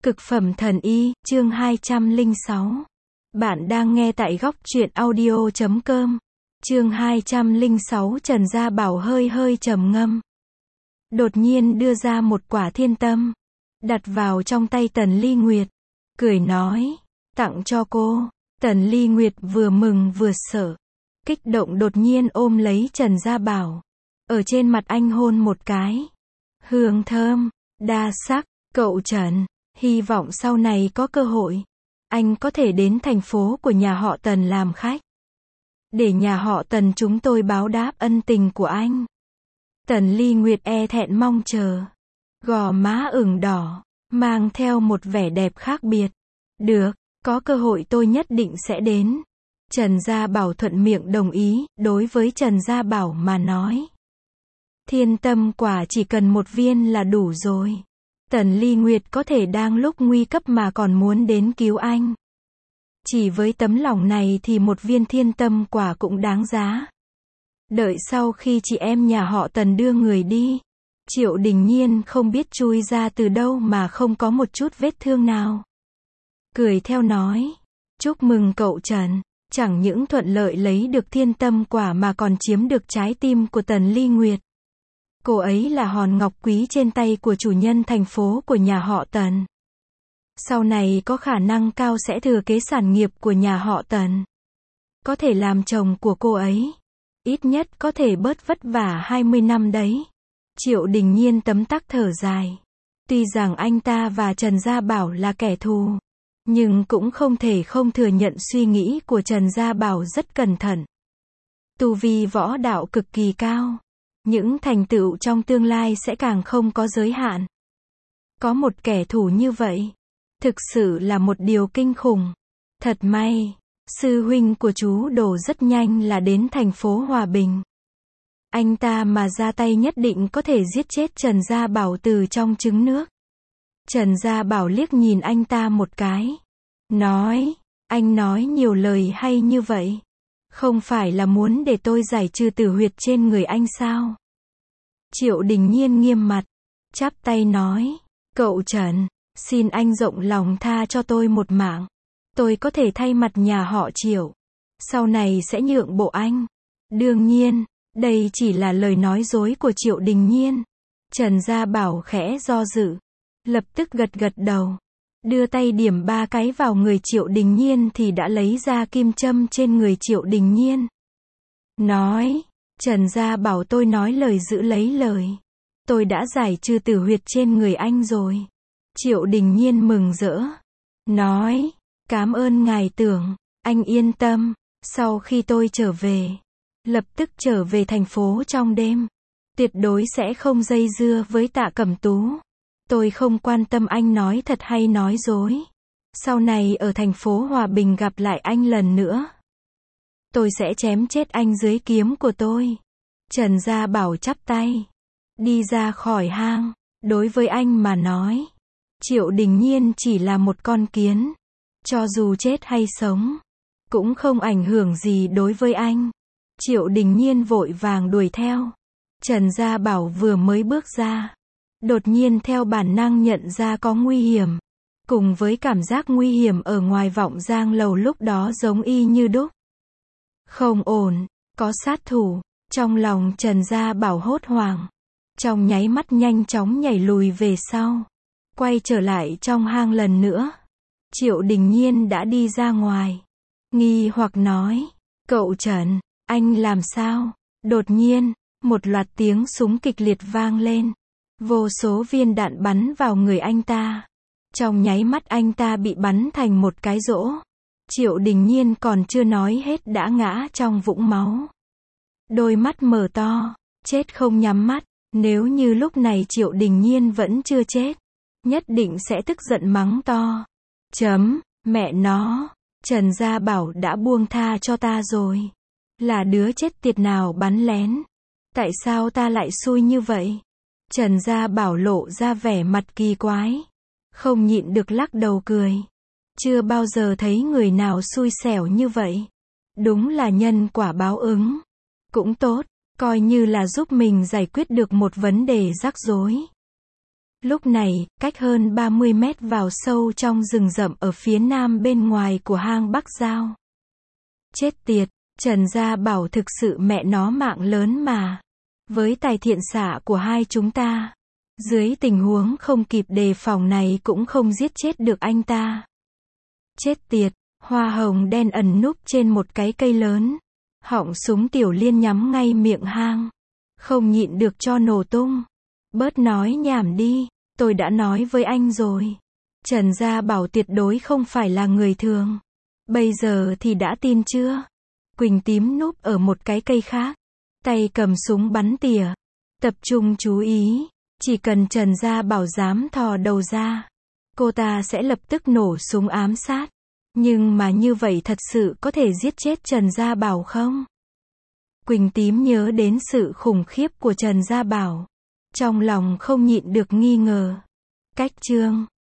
Cực phẩm thần y, chương 206. Bạn đang nghe tại góc truyện audio.com. Chương 206 Trần Gia Bảo hơi hơi trầm ngâm. Đột nhiên đưa ra một quả thiên tâm, đặt vào trong tay Tần Ly Nguyệt, cười nói, tặng cho cô. Tần Ly Nguyệt vừa mừng vừa sợ, kích động đột nhiên ôm lấy Trần Gia Bảo, ở trên mặt anh hôn một cái. Hương thơm, đa sắc, cậu Trần, hy vọng sau này có cơ hội, anh có thể đến thành phố của nhà họ Tần làm khách, để nhà họ Tần chúng tôi báo đáp ân tình của anh. Tần Ly Nguyệt e thẹn mong chờ, gò má ửng đỏ, mang theo một vẻ đẹp khác biệt. Được, có cơ hội tôi nhất định sẽ đến. Trần Gia Bảo thuận miệng đồng ý. Đối với Trần Gia Bảo mà nói, thiên tâm quả chỉ cần một viên là đủ rồi. Tần Ly Nguyệt có thể đang lúc nguy cấp mà còn muốn đến cứu anh. Chỉ với tấm lòng này thì một viên thiên tâm quả cũng đáng giá. Đợi sau khi chị em nhà họ Tần đưa người đi, Triệu Đình Nhiên không biết chui ra từ đâu mà không có một chút vết thương nào. Cười theo nói, chúc mừng cậu Trần, chẳng những thuận lợi lấy được thiên tâm quả mà còn chiếm được trái tim của Tần Ly Nguyệt. Cô ấy là hòn ngọc quý trên tay của chủ nhân thành phố của nhà họ Tần. Sau này có khả năng cao sẽ thừa kế sản nghiệp của nhà họ Tần. Có thể làm chồng của cô ấy, ít nhất có thể bớt vất vả 20 năm đấy. Triệu Đình Nhiên tấm tắc thở dài. Tuy rằng anh ta và Trần Gia Bảo là kẻ thù, nhưng cũng không thể không thừa nhận suy nghĩ của Trần Gia Bảo rất cẩn thận. Tu vi võ đạo cực kỳ cao, những thành tựu trong tương lai sẽ càng không có giới hạn. Có một kẻ thù như vậy, thực sự là một điều kinh khủng. Thật may, sư huynh của chú Đồ rất nhanh là đến thành phố Hòa Bình. Anh ta mà ra tay nhất định có thể giết chết Trần Gia Bảo từ trong trứng nước. Trần Gia Bảo liếc nhìn anh ta một cái, nói, anh nói nhiều lời hay như vậy, không phải là muốn để tôi giải trừ tử huyệt trên người anh sao? Triệu Đình Nhiên nghiêm mặt, chắp tay nói, cậu Trần, xin anh rộng lòng tha cho tôi một mạng. Tôi có thể thay mặt nhà họ Triệu, sau này sẽ nhượng bộ anh. Đương nhiên, đây chỉ là lời nói dối của Triệu Đình Nhiên. Trần Gia Bảo khẽ do dự, lập tức gật gật đầu, đưa tay điểm 3 cái vào người Triệu Đình Nhiên thì đã lấy ra kim châm trên người Triệu Đình Nhiên. Nói, Trần Gia Bảo tôi nói lời giữ lấy lời. Tôi đã giải trừ tử huyệt trên người anh rồi. Triệu Đình Nhiên mừng rỡ, nói, cảm ơn ngài tưởng, anh yên tâm, sau khi tôi trở về, lập tức trở về thành phố trong đêm. Tuyệt đối sẽ không dây dưa với Tạ Cẩm Tú. Tôi không quan tâm anh nói thật hay nói dối. Sau này ở thành phố Hòa Bình gặp lại anh lần nữa, tôi sẽ chém chết anh dưới kiếm của tôi. Trần Gia Bảo chắp tay, đi ra khỏi hang. Đối với anh mà nói, Triệu Đình Nhiên chỉ là một con kiến. Cho dù chết hay sống, cũng không ảnh hưởng gì đối với anh. Triệu Đình Nhiên vội vàng đuổi theo. Trần Gia Bảo vừa mới bước ra, đột nhiên theo bản năng nhận ra có nguy hiểm. Cùng với cảm giác nguy hiểm ở ngoài vọng giang lầu lúc đó giống y như đúc. Không ổn, có sát thủ. Trong lòng Trần Gia Bảo hốt hoảng, trong nháy mắt nhanh chóng nhảy lùi về sau, quay trở lại trong hang lần nữa. Triệu Đình Nhiên đã đi ra ngoài, nghi hoặc nói, cậu Trần, anh làm sao? Đột nhiên, một loạt tiếng súng kịch liệt vang lên, vô số viên đạn bắn vào người anh ta. Trong nháy mắt anh ta bị bắn thành một cái rỗ. Triệu Đình Nhiên còn chưa nói hết đã ngã trong vũng máu. Đôi mắt mở to, chết không nhắm mắt. Nếu như lúc này Triệu Đình Nhiên vẫn chưa chết, nhất định sẽ tức giận mắng to. Mẹ nó, Trần Gia Bảo đã buông tha cho ta rồi. Là đứa chết tiệt nào bắn lén? Tại sao ta lại xui như vậy? Trần Gia Bảo lộ ra vẻ mặt kỳ quái, không nhịn được lắc đầu cười. Chưa bao giờ thấy người nào xui xẻo như vậy. Đúng là nhân quả báo ứng. Cũng tốt, coi như là giúp mình giải quyết được một vấn đề rắc rối. Lúc này, cách hơn 30 mét vào sâu trong rừng rậm ở phía nam bên ngoài của hang Bắc Giao. Chết tiệt, Trần Gia Bảo thực sự mẹ nó mạng lớn mà. Với tài thiện xạ của hai chúng ta, dưới tình huống không kịp đề phòng này cũng không giết chết được anh ta. Chết tiệt, hoa hồng đen ẩn núp trên một cái cây lớn. Họng súng Tiểu Liên nhắm ngay miệng hang. Không nhịn được cho nổ tung. Bớt nói nhảm đi, tôi đã nói với anh rồi. Trần Gia Bảo tuyệt đối không phải là người thường. Bây giờ thì đã tin chưa? Quỳnh Tím núp ở một cái cây khác. Tay cầm súng bắn tỉa. Tập trung chú ý. Chỉ cần Trần Gia Bảo dám thò đầu ra, cô ta sẽ lập tức nổ súng ám sát. Nhưng mà như vậy thật sự có thể giết chết Trần Gia Bảo không? Quỳnh Tím nhớ đến sự khủng khiếp của Trần Gia Bảo. Trong lòng không nhịn được nghi ngờ. Cách chương